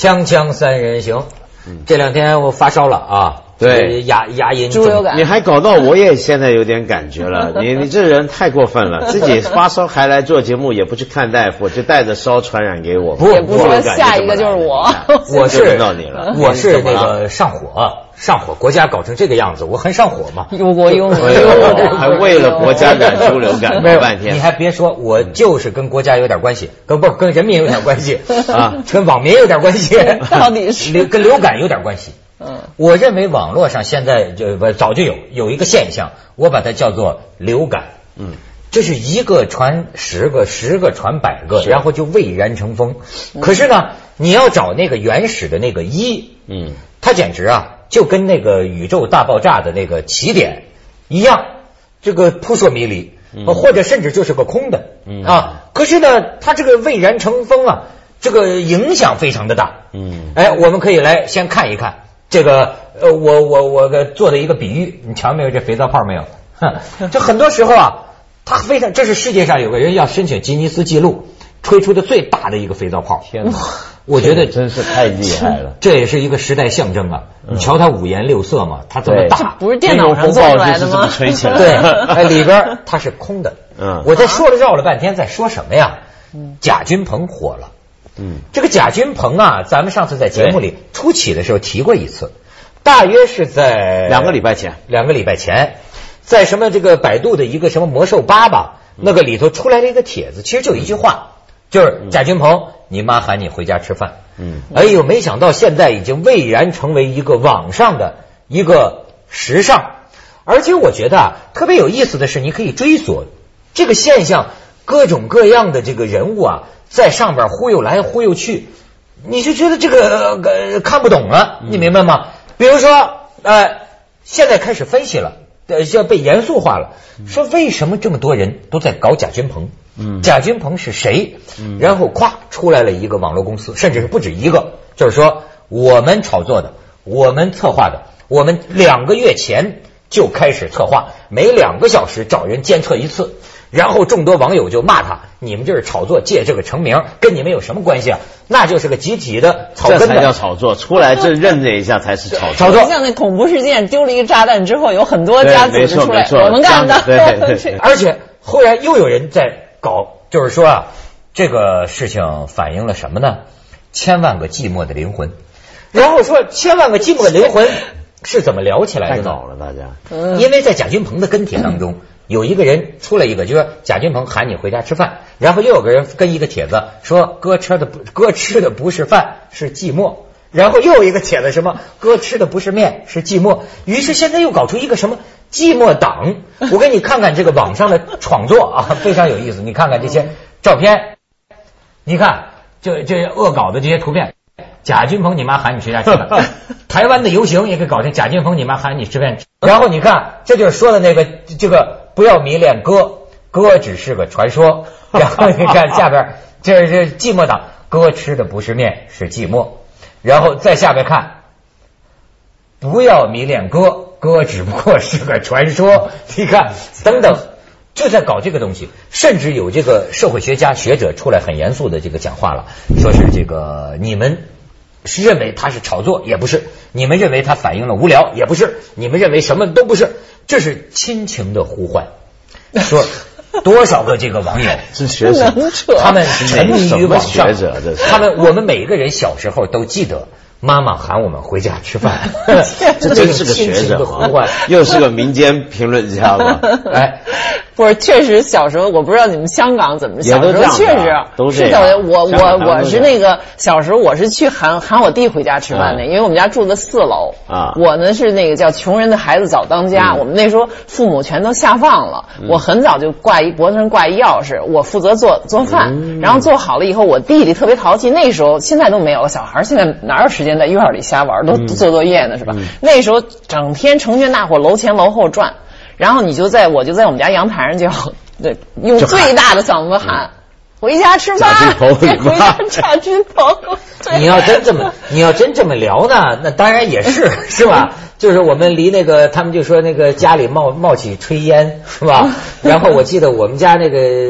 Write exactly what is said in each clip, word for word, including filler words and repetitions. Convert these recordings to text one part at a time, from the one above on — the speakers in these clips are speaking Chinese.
锵锵三人行，这两天我发烧了啊， 对， 牙牙龈猪流感， 你还搞到我也现在有点感觉了，你你这人太过分了，自己发烧还来做节目，也不去看大夫，就带着烧传染给我， 不， 也不说下一个就是我， 我是轮到你了， 我是那个上火。上火，国家搞成这个样子，我很上火嘛。 忧国忧民， 还为了国家染猪流感闹半天。 你还别说，我就是跟国家有点关系，跟不跟人民有点关系啊，跟网民有点关系， 到底是跟流感有点关系。嗯，我认为网络上现在就不早就有有一个现象，我把它叫做流感。嗯，这是一个传十个，十个传百个，然后就蔚然成风。可是呢，你要找那个原始的那个一，嗯，它简直啊。就跟那个宇宙大爆炸的那个起点一样，这个扑朔迷离，嗯、或者甚至就是个空的、嗯、啊。可是呢，它这个蔚然成风啊，这个影响非常的大。嗯，哎，我们可以来先看一看这个，呃，我我我做的一个比喻，你瞧没有？这肥皂泡没有？哼，这很多时候啊，它非常，这是世界上有个人要申请吉尼斯纪录，吹出的最大的一个肥皂泡。天哪！我觉得真是太厉害了， 这也是一个时代象征啊！你瞧它五颜六色嘛，它这么大， 不是电脑上做出来的吗？ 吹起来， 对，哎，里边它是空的。嗯，我在说了绕了半天，在说什么呀？贾君鹏火了。嗯，这个贾君鹏啊，咱们上次在节目里初起的时候提过一次，大约是在两个礼拜前， 两个礼拜前，在什么这个百度的一个什么魔兽吧吧那个里头出来了一个帖子，其实就一句话。就是贾君鹏，你妈喊你回家吃饭。嗯，哎呦，没想到现在已经蔚然成为一个网上的一个时尚，而且我觉得啊，特别有意思的是，你可以追索这个现象，各种各样的这个人物啊，在上边忽悠来忽悠去，你就觉得这个、呃、看不懂了，你明白吗？比如说，呃，现在开始分析了，呃，要被严肃化了，说为什么这么多人都在搞贾君鹏？嗯，贾君鹏是谁？嗯，然后咵出来了一个网络公司，甚至是不止一个，就是说我们炒作的，我们策划的，我们两个月前就开始策划，每两个小时找人监测一次，然后众多网友就骂他，你们这是炒作，借这个成名，跟你们有什么关系啊？那就是个集体的草根的， 这才叫炒作，出来这认这一下才是炒作。 炒作像那恐怖事件丢了一个炸弹之后，有很多家组织出来，我们干的， 对对对， 而且后来又有人在搞，就是说啊，这个事情反映了什么呢？千万个寂寞的灵魂。然后说千万个寂寞的灵魂是怎么聊起来的呢？ 太搞了，大家。 嗯，因为在贾君鹏的跟帖当中，有一个人出了一个，就说贾君鹏喊你回家吃饭，然后又有个人跟一个帖子说哥吃的不哥吃的不是饭是寂寞，然后又有一个帖子什么哥吃的不是面是寂寞，于是现在又搞出一个什么寂寞党。我给你看看这个网上的创作啊，非常有意思。你看看这些照片，你看这这恶搞的这些图片，贾君鹏你妈喊你回家吃饭，台湾的游行也给搞成贾君鹏你妈喊你吃饭。然后你看，这就是说的那个这个不要迷恋歌，歌只是个传说。然后你看下边，这是寂寞党，歌吃的不是面是寂寞。然后再下边看，不要迷恋歌，歌只不过是个传说。你看，等等，就在搞这个东西。甚至有这个社会学家学者出来很严肃的这个讲话了，说是这个你们是认为它是炒作，也不是；你们认为它反映了无聊，也不是；你们认为什么都不是。这是亲情的呼唤。说多少个这个网友是学者， 他们沉迷于网上，他们我们每一个人小时候都记得妈妈喊我们回家吃饭， 这真是个学者啊，又是个民间评论家吧？ 哎，不是，确实小时候我不知道你们香港怎么，小时候确实都是的。我我我是那个小时候我是去喊喊我弟回家吃饭的，因为我们家住的四楼啊。我呢是那个叫穷人的孩子早当家，我们那时候父母全都下放了，我很早就挂一脖子上挂一钥匙，我负责做做饭，然后做好了以后，我弟弟特别淘气，那时候现在都没有了，小孩现在哪有时间在院里瞎玩，都做作业呢是吧？那时候整天成群大伙楼前楼后转。然后你就在我就在我们家阳台上就对用最大的嗓子喊回家吃饭，回家贾君鹏。 你要真这么你要真这么聊呢，那当然也是是吧？就是我们离那个他们就说那个家里冒冒起炊烟是吧？然后我记得我们家那个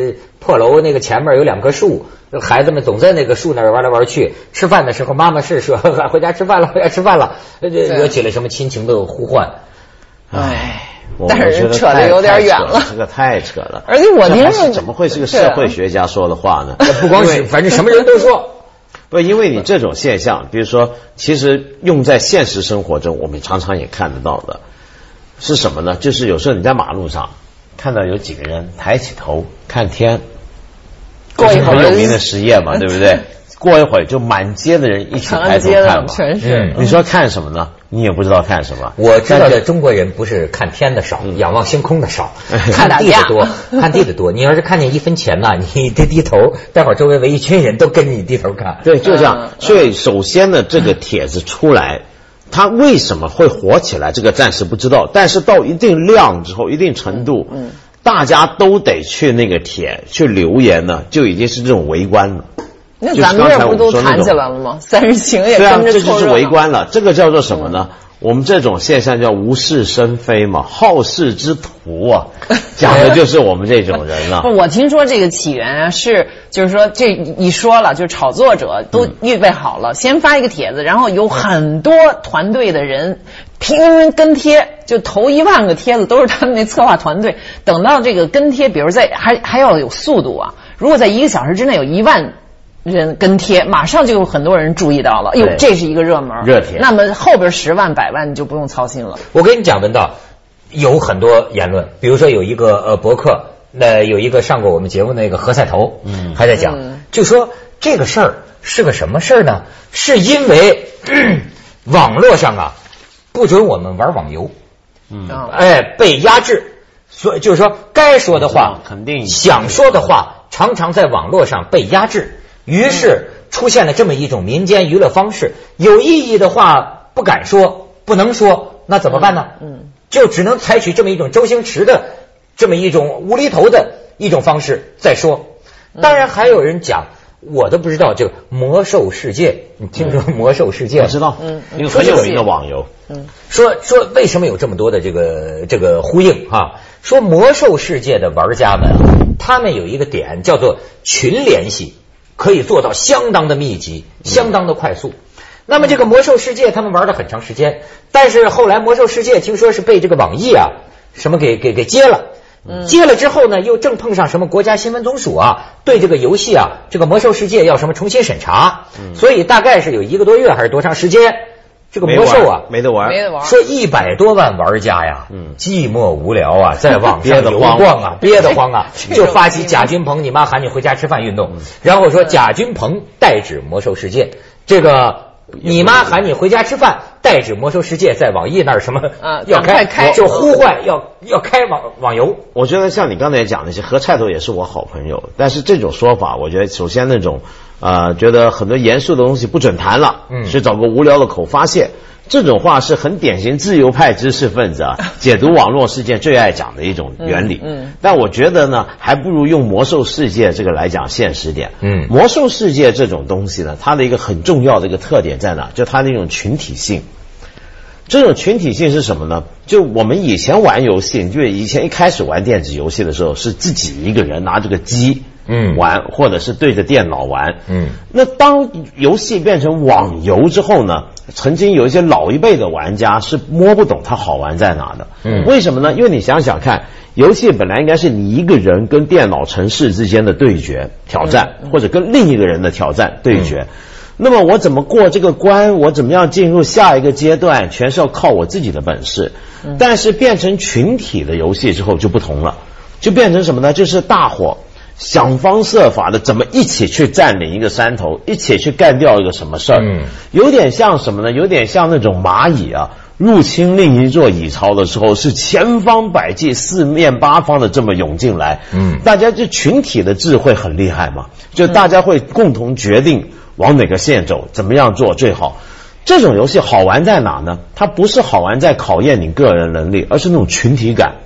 破楼那个前面有两棵树，孩子们总在那个树那儿玩来玩去。吃饭的时候，妈妈是说回家吃饭了，回家吃饭了，惹起了什么亲情的呼唤。 唉。 但是扯得有点远了， 这个太扯了。 而且我听说怎么会是个社会学家说的话呢？ 不光是，反正什么人都说。 不，因为你这种现象，比如说，其实用在现实生活中，我们常常也看得到的，是什么呢？就是有时候你在马路上看到有几个人抬起头看天， 过一会儿很有名的实验嘛，对不对？过一会儿就满街的人一起抬头看嘛， 全是。 你说看什么呢？你也不知道看什么。 我知道的中国人不是看天的少，嗯、仰望星空的少，看地的多，看地的多。你要是看见一分钱呢，你得低头，待会儿周围围一群人都跟着你低头看。 对，就这样。所以首先呢，这个帖子出来，它为什么会火起来？这个暂时不知道，但是到一定量之后，一定程度，嗯，大家都得去那个帖去留言呢，就已经是这种围观了。 那咱们这不都谈起来了吗？三人行也跟着凑热闹。 对啊，这就是围观了。这个叫做什么呢？嗯、我们这种现象叫无事生非嘛，好事之徒啊，讲的就是我们这种人了。 不，我听说这个起源啊是，就是说这一说了，就是炒作者都预备好了，嗯、先发一个帖子，然后有很多团队的人拼命跟贴，就头一万个帖子都是他们那策划团队。等到这个跟贴，比如在还还要有速度啊，如果在一个小时之内有一万人跟贴，马上就有很多人注意到了，哎呦，这是一个热门热帖。 那么后边十万百万你就不用操心了。 我跟你讲，文道有很多言论，比如说有一个呃博客，那、呃、有一个上过我们节目那个何菜头，嗯，还在讲，嗯、就说这个事儿是个什么事儿呢？是因为、嗯、网络上啊不准我们玩网游，嗯，哎，被压制，所以就是说该说的话， 肯定想说的话，常常在网络上被压制。于是出现了这么一种民间娱乐方式，有意义的话不敢说，不能说，那怎么办呢？嗯，就只能采取这么一种周星驰的这么一种无厘头的一种方式再说。当然还有人讲，我都不知道这个魔兽世界，你听说魔兽世界？ 我知道，嗯，一个很有名的网游。 嗯，说说为什么有这么多的这个这个呼应啊？说魔兽世界的玩家们啊，他们有一个点叫做群联系。可以做到相当的密集，相当的快速。那么这个魔兽世界他们玩了很长时间，但是后来魔兽世界听说是被这个网易啊什么给给给接了，接了之后呢，又正碰上什么国家新闻总署啊对这个游戏啊这个魔兽世界要什么重新审查，所以大概是有一个多月还是多长时间，这个魔兽啊没得玩， 没得玩。 说一百多万玩家呀，嗯，寂寞无聊啊，在网上游逛啊，憋得慌啊，就发起贾君鹏你妈喊你回家吃饭运动，然后说贾君鹏代指魔兽世界，这个你妈喊你回家吃饭代指魔兽世界在网易那儿什么啊要开开就呼唤要要开网网游。 我觉得像你刚才讲那些何菜头也是我好朋友，但是这种说法，我觉得首先那种。呃，觉得很多严肃的东西不准谈了，嗯，去找个无聊的口发泄，这种话是很典型自由派知识分子啊解读网络事件最爱讲的一种原理。嗯，嗯但我觉得呢，还不如用魔兽世界这个来讲现实点。嗯，魔兽世界这种东西呢，它的一个很重要的一个特点在哪？就它的一种群体性。这种群体性是什么呢？就我们以前玩游戏，就以前一开始玩电子游戏的时候，是自己一个人拿这个机。嗯，玩或者是对着电脑玩，嗯，那当游戏变成网游之后呢，曾经有一些老一辈的玩家是摸不懂它好玩在哪的，嗯，为什么呢？因为你想想看，游戏本来应该是你一个人跟电脑程式之间的对决挑战，嗯、或者跟另一个人的挑战对决。嗯、那么我怎么过这个关，我怎么样进入下一个阶段，全是要靠我自己的本事。嗯、但是变成群体的游戏之后就不同了，就变成什么呢？就是大伙想方设法的怎么一起去占领一个山头，一起去干掉一个什么事儿。嗯，有点像什么呢？有点像那种蚂蚁啊入侵另一座蚁巢的时候，是千方百计四面八方的这么涌进来。嗯，大家这群体的智慧很厉害嘛，就大家会共同决定往哪个线走，怎么样做最好。这种游戏好玩在哪呢？它不是好玩在考验你个人能力，而是那种群体感。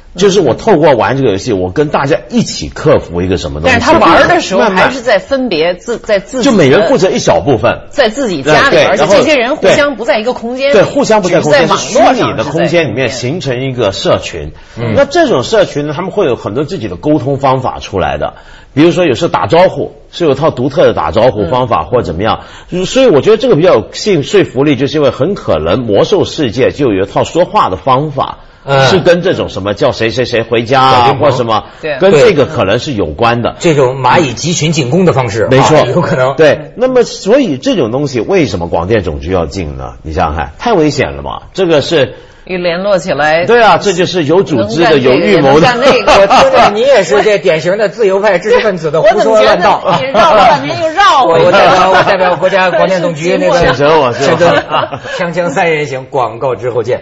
就是我透过玩这个游戏，我跟大家一起克服一个什么东西。 但是他玩的时候还是在分别自在自己， 就每人负责一小部分， 在自己家里，而且这些人互相不在一个空间里， 对，互相不在空间， 在网络虚拟的空间里面形成一个社群。嗯，那这种社群呢，他们会有很多自己的沟通方法出来的。比如说，有时候打招呼是有套独特的打招呼方法，或者怎么样。嗯，所以我觉得这个比较有信说服力，就是因为很可能魔兽世界就有一套说话的方法。嗯，是跟这种什么叫谁谁谁回家啊，或什么，跟这个可能是有关的。 这种蚂蚁集群进攻的方式， 没错， 有可能。 对，那么所以这种东西为什么广电总局要进呢？你想想看，太危险了嘛！这个是一联络起来， 对啊，这就是有组织的、有预谋的。 那个， 我听着你也是这典型的自由派知识分子的胡说乱道。 你绕了半天又绕我，我代表我代表国家广电总局那个谴责我， 谴责啊！锵锵三人行，广告之后见。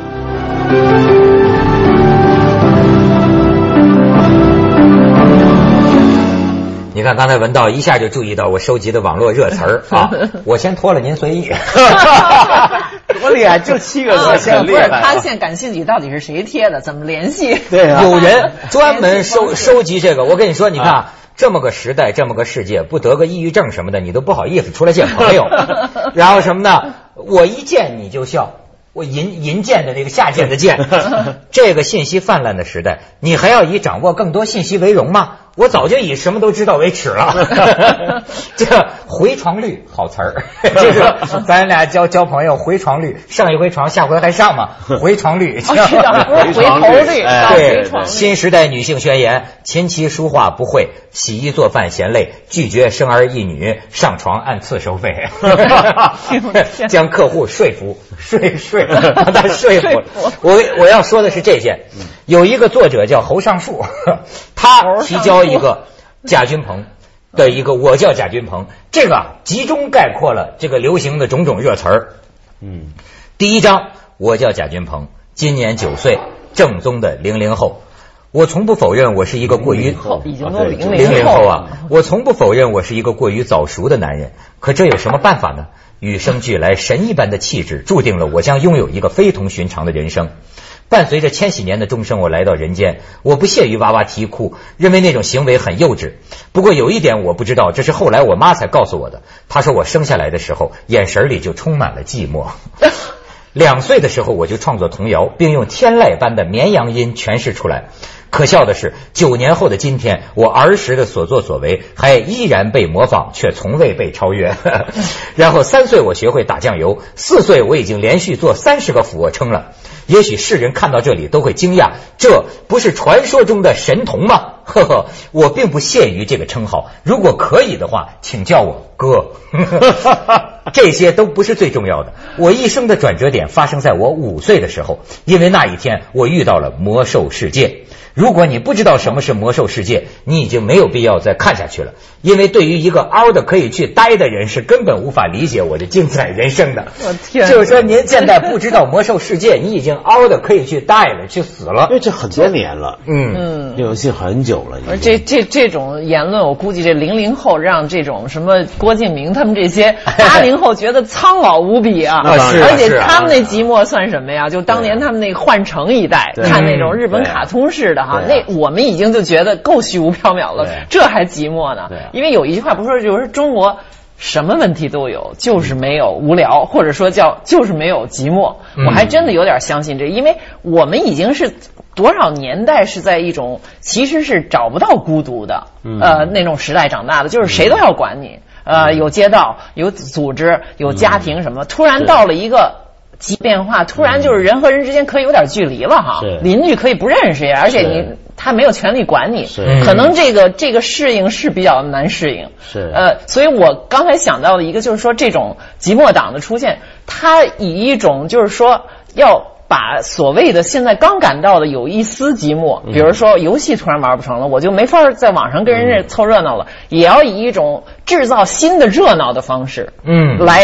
你看，刚才文道一下就注意到我收集的网络热词儿啊！我先托了您随意， 多厉害，就七个字， 很厉害。他现在感兴趣，到底是谁贴的？怎么联系？ 对啊， 有人专门收收集这个。我跟你说，你看啊，这么个时代，这么个世界，不得个抑郁症什么的，你都不好意思出来见朋友。然后什么呢？我一见你就笑。我银银剑的那个下剑的剑，这个信息泛滥的时代，你还要以掌握更多信息为荣吗？我早就以什么都知道为耻了。这个回床率好词儿，就是咱俩交交朋友回床率，上一回床下回还上嘛？回床率， 回头率， 对，新时代女性宣言：琴棋书画不会，洗衣做饭嫌累，拒绝生儿育女，上床按次收费，将客户说服，说说让他说服。我我要说的是这件，有一个作者叫侯尚树，他提交一个贾君鹏的一个我叫贾君鹏，这个集中概括了这个流行的种种热词儿。嗯，第一章我叫贾君鹏，今年九岁，正宗的零零后。我从不否认我是一个过于已经都零零后啊，我从不否认我是一个过于早熟的男人。可这有什么办法呢？与生俱来神一般的气质注定了我将拥有一个非同寻常的人生。伴随着千禧年的钟声，我来到人间，我不屑于哇哇啼哭，认为那种行为很幼稚。不过有一点我不知道，这是后来我妈才告诉我的。她说我生下来的时候眼神里就充满了寂寞。两岁的时候我就创作童谣，并用天籁般的绵羊音诠释出来。可笑的是，九年后的今天，我儿时的所作所为还依然被模仿，却从未被超越。然后三岁我学会打酱油，四岁我已经连续做三十个俯卧撑了。也许世人看到这里都会惊讶，这不是传说中的神童吗？呵呵，我并不屑于这个称号，如果可以的话，请叫我哥。这些都不是最重要的，我一生的转折点发生在我五岁的时候，因为那一天我遇到了魔兽世界。如果你不知道什么是魔兽世界，你已经没有必要再看下去了，因为对于一个凹的可以去呆的人是根本无法理解我的精彩人生的。 我天， 就是说您现在不知道魔兽世界，你已经凹的可以去呆了，去死了， 因为这很多年了。 嗯嗯， 这游戏很久了。 而这这这种言论，我估计这零零后让这种什么郭敬明他们这些八零后觉得苍老无比啊。 啊是而且他们那寂寞算什么呀？就当年他们那个换乘一代看那种日本卡通似的哈，那我们已经就觉得够虚无缥缈了，这还寂寞呢。因为有一句话不是说，就是中国什么问题都有，就是没有无聊，或者说叫就是没有寂寞。我还真的有点相信这，因为我们已经是多少年代是在一种其实是找不到孤独的呃那种时代长大的，就是谁都要管你，呃有街道有组织有家庭什么，突然到了一个极变化，突然就是人和人之间可以有点距离了哈，邻居可以不认识呀，而且你他没有权利管你，可能这个这个适应是比较难适应。 是呃，所以我刚才想到的一个就是说，这种寂寞党的出现，它以一种就是说要把所谓的现在刚感到的有一丝寂寞，比如说游戏突然玩不成了，我就没法在网上跟人家凑热闹了，也要以一种制造新的热闹的方式，嗯，来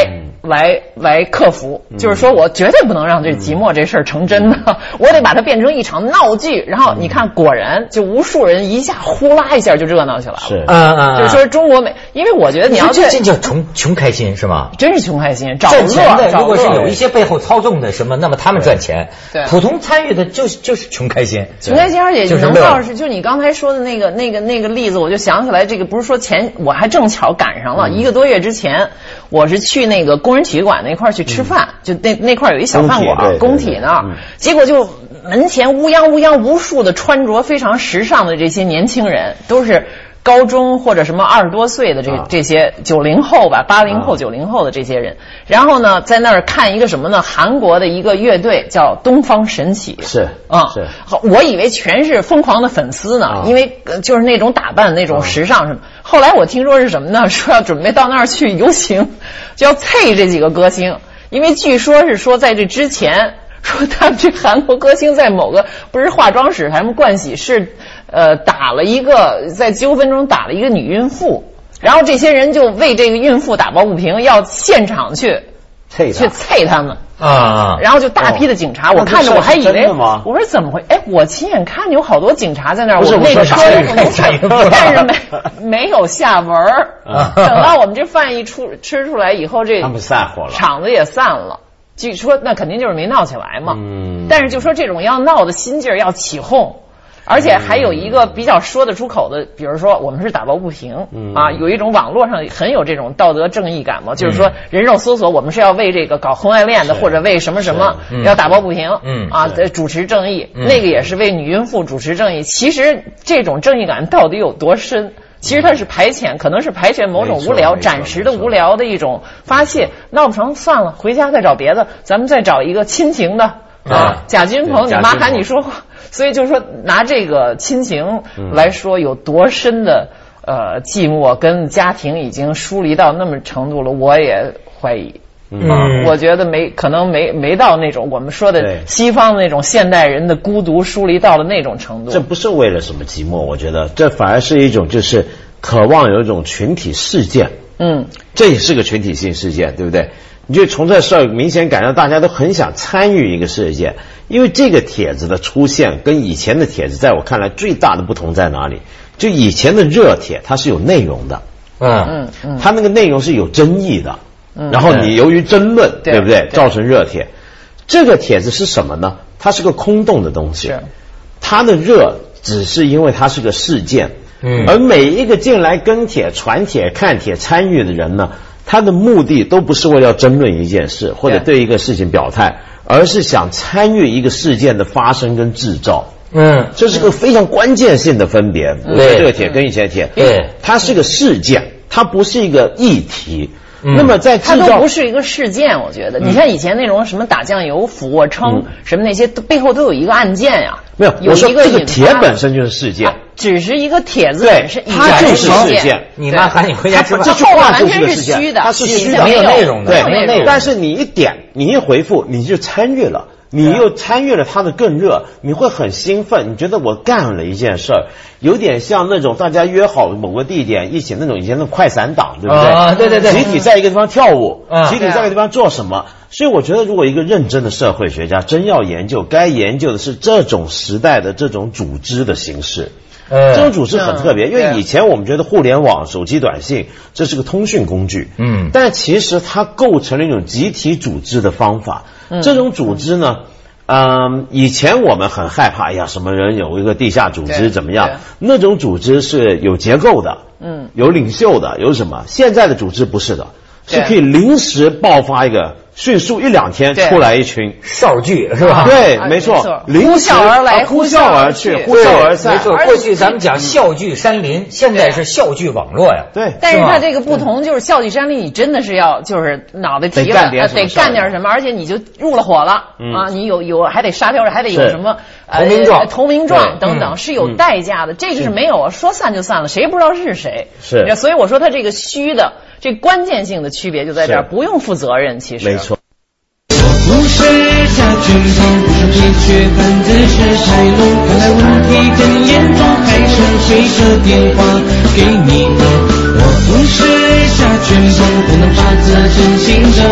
来来克服，就是说我绝对不能让这寂寞这事儿成真的，嗯、我得把它变成一场闹剧。然后你看，果然就无数人一下呼啦一下就热闹起来了。 是， 嗯嗯， 就是说中国美，因为我觉得你要这这叫穷穷开心是吗？ 真是穷开心，找赚钱的如果是乐有一些背后操纵的什么，那么他们赚钱。 对， 普通参与的就是就是穷开心， 穷开心，而且就是能到是就你刚才说的那个那个那个例子，我就想起来，这个不是说前我还正巧赶上了、嗯、一个多月之前，我是去那个工人体育馆那块去吃饭，嗯、就那那块有一小饭馆，工体那儿、嗯，结果就门前乌泱乌泱无数的穿着非常时尚的这些年轻人，都是高中或者什么二十多岁的这、啊、这些九零后吧，八零后九零后的这些人，然后呢，在那儿看一个什么呢？韩国的一个乐队叫东方神起， 是啊， 是， 我以为全是疯狂的粉丝呢，啊、因为就是那种打扮、那种时尚什么。啊、后来我听说是什么呢？说要准备到那儿去游行，就要配这几个歌星，因为据说是说在这之前。说他们这韩国歌星在某个不是化妆室还是盥洗室，呃，打了一个在纠纷中打了一个女孕妇，然后这些人就为这个孕妇打抱不平，要现场去去啐他们啊， 然后就大批的警察，哦、我看着我还以为我说怎么会？哎，我亲眼看见有好多警察在那儿，我那个车但是没没有下文儿。啊、等到我们这饭一出吃出来以后，这他们散伙了， 场子也散了。据说那肯定就是没闹起来嘛，嗯，但是就说这种要闹的心劲儿要起哄，而且还有一个比较说得出口的，比如说我们是打抱不平、嗯、啊，有一种网络上很有这种道德正义感嘛，嗯、就是说人肉搜索我们是要为这个搞婚外恋的或者为什么什么、嗯、要打抱不平，嗯啊，主持正义、嗯，那个也是为女孕妇主持正义。其实这种正义感到底有多深？其实它是排遣，可能是排遣某种无聊，暂时的无聊的一种发泄。闹不成算了，回家再找别的，咱们再找一个亲情的啊。贾君鹏，你妈喊你说话，所以就是说拿这个亲情来说，有多深的呃寂寞跟家庭已经疏离到那么程度了，我也怀疑。嗯，我觉得没可能没没到那种我们说的西方那种现代人的孤独疏离到了那种程度。 这不是为了什么寂寞，我觉得这反而是一种就是渴望有一种群体事件。嗯，这也是个群体性事件，对不对？你就从这事儿明显感到大家都很想参与一个事件，因为这个帖子的出现跟以前的帖子在我看来最大的不同在哪里？就以前的热帖它是有内容的，嗯嗯，它那个内容是有争议的。然后你由于争论，对, 对不 对, 对，造成热帖。这个帖子是什么呢？它是个空洞的东西，它的热只是因为它是个事件，嗯，而每一个进来跟帖、传帖、看帖、参与的人呢，他的目的都不是为了要争论一件事或者对一个事情表态，而是想参与一个事件的发生跟制造。嗯，这是个非常关键性的分别。我觉得这个帖跟以前的帖，对，它是个事件，它不是一个议题。那么在它都不是一个事件，我觉得、嗯、你看以前那种什么打酱油、俯卧撑、嗯、什么那些背后都有一个案件呀。 没有， 有一个这个帖本身就是事件，啊、 只是一个帖子本身， 它就是事件。 你妈喊你回家吃饭， 这句话就是个事件， 它是虚的， 没有内容的， 对， 没有内容。 但是你一点，你一回复，你就参与了。你又参与了它的更热，你会很兴奋，你觉得我干了一件事儿，有点像那种大家约好某个地点一起那种以前的快闪党，对不对？ 啊，对对对， 集体在一个地方跳舞，啊、集体在一个地方做什么？所以我觉得，如果一个认真的社会学家真要研究，该研究的是这种时代的这种组织的形式。这种组织很特别，因为以前我们觉得互联网、手机短信这是个通讯工具，嗯，但其实它构成了一种集体组织的方法。这种组织呢，嗯，以前我们很害怕，哎呀，什么人有一个地下组织怎么样？那种组织是有结构的，嗯，有领袖的，有什么？现在的组织不是的，是可以临时爆发一个。迅速一两天出来一群少剧是吧？ 对，没错， 呼啸而来， 呼啸而去，呼啸而散。 没错，过去咱们讲笑聚山林，现在是笑聚网络呀。 对， 但是它这个不同就是笑聚山林，你真的是要就是脑袋提了，得干点什么，而且你就入了伙了啊！你有有还得沙雕，还得有什么投名状、 投名状等等，是有代价的。这个是没有啊，说散就散了，谁也不知道是谁。 是， 所以我说它这个虚的。这关键性的区别就在这儿，不用负责任，其实没错。 不是夏君鹏，不是你却看自是太浓，看来问题更严重，还是随着电话给你了。我不是夏君鹏，不能把字真心的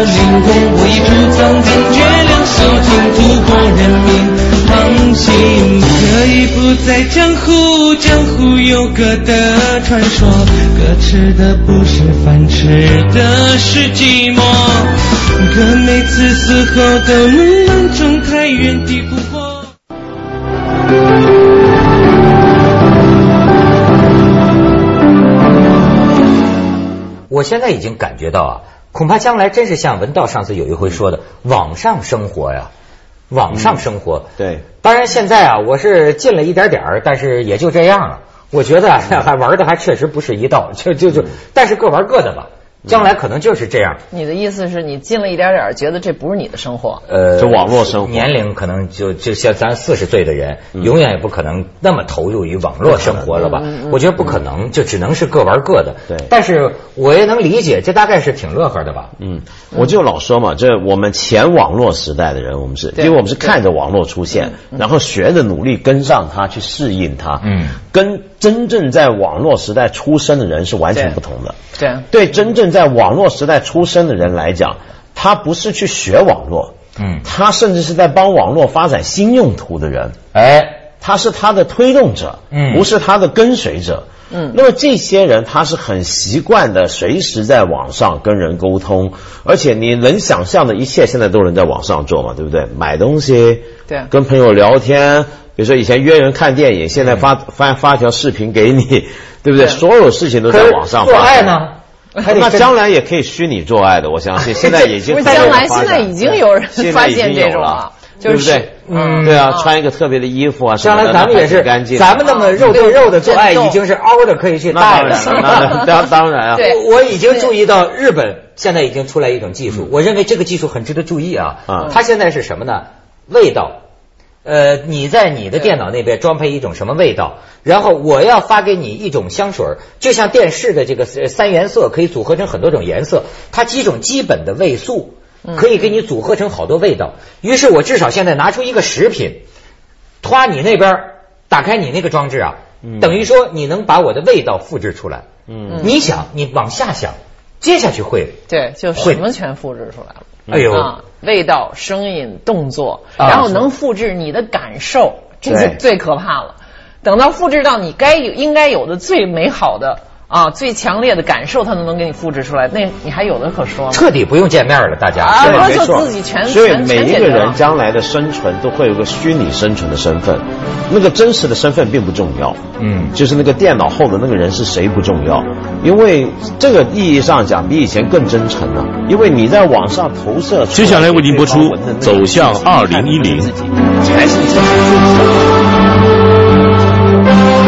灵魂，我已储藏进月亮手中，烛光人民航行。可以不在江湖，江湖有歌的传说，歌吃的不是饭，吃的是寂寞。可每次死后都能满中太原地复活。 我现在已经感觉到啊，恐怕将来真是像文道上次有一回说的，网上生活呀，网上生活。 嗯、对， 当然现在啊，我是进了一点点儿，但是也就这样了。我觉得还玩的还确实不是一道，就就就，嗯、但是各玩各的吧。将来可能就是这样。 你的意思是你进了一点点，觉得这不是你的生活？ 呃， 就网络生活。 年龄可能就就像咱四十岁的人，嗯、永远也不可能那么投入于网络生活了吧？嗯嗯、我觉得不可能，就只能是各玩各的。 对。 但是我也能理解，这大概是挺乐呵的吧？ 嗯，我就老说嘛，这我们前网络时代的人，我们是因为我们是看着网络出现，然后学着努力跟上它，去适应它。嗯。跟真正在网络时代出生的人是完全不同的。 对。 对，真正在网络时代出生的人来讲，他不是去学网络，嗯，他甚至是在帮网络发展新用途的人，哎，他是他的推动者，嗯，不是他的跟随者，嗯，那么这些人他是很习惯的，随时在网上跟人沟通，而且你能想象的一切现在都能在网上做嘛，对不对？买东西，对，跟朋友聊天，比如说以前约人看电影，现在发发发条视频给你，对不对？对，所有事情都在网上发。 做爱呢？ 那将来也可以虚拟做爱的，我相信现在已经。 将来现在已经有人发现这种了， 对不对？嗯，对啊，穿一个特别的衣服啊， 将来咱们也是干净，咱们那么肉对肉的做爱已经是凹的可以去戴了。 那当当然啊， 我已经注意到日本现在已经出来一种技术，我认为这个技术很值得注意啊。啊，它现在是什么呢？味道。呃，你在你的电脑那边装配一种什么味道，然后我要发给你一种香水，就像电视的这个三原色可以组合成很多种颜色，它几种基本的味素可以给你组合成好多味道。于是我至少现在拿出一个食品，拖你那边打开你那个装置啊，等于说你能把我的味道复制出来。嗯，你想，你往下想，接下去会对，就什么全复制出来了。 哎呦、 啊，味道、声音、动作，然后能复制你的感受，这就最可怕了。等到复制到你该有、应该有的最美好的啊、最强烈的感受，它都能给你复制出来，那你还有的可说吗？ 彻底不用见面了，大家。 啊， 没错， 就自己全所以每一个人将来的生存都会有个虚拟生存的身份，那个真实的身份并不重要。嗯，就是那个电脑后的那个人是谁不重要，因为这个意义上讲比以前更真诚了，因为你在网上投射。 接下来为您播出《走向二零一零》。 才是真实。